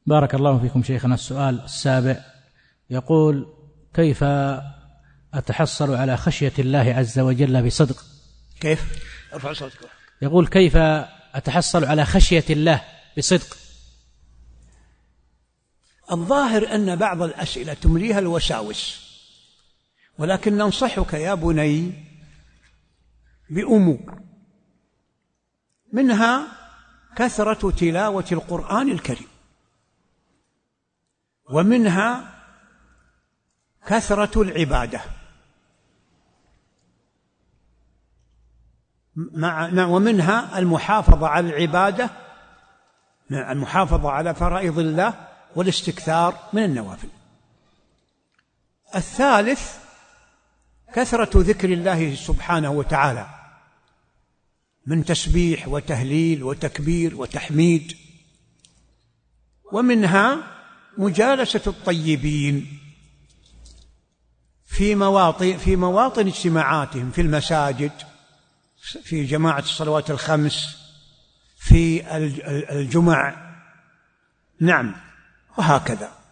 بارك الله فيكم شيخنا. السؤال السابع يقول: كيف أتحصل على خشية الله عز وجل بصدق؟ كيف؟ ارفع صوتك. يقول: كيف أتحصل على خشية الله بصدق؟ الظاهر أن بعض الأسئلة تمليها الوساوس، ولكن ننصحك يا بني بأمور، منها كثرة تلاوة القرآن الكريم، ومنها كثرة العبادة، ومنها المحافظة على العبادة، المحافظة على فرائض الله، والاستكثار من النوافل. الثالث كثرة ذكر الله سبحانه وتعالى من تسبيح وتهليل وتكبير وتحميد، ومنها مجالسة الطيبين في مواطن اجتماعاتهم، في المساجد، في جماعة الصلوات الخمس، في الجمع، نعم، وهكذا.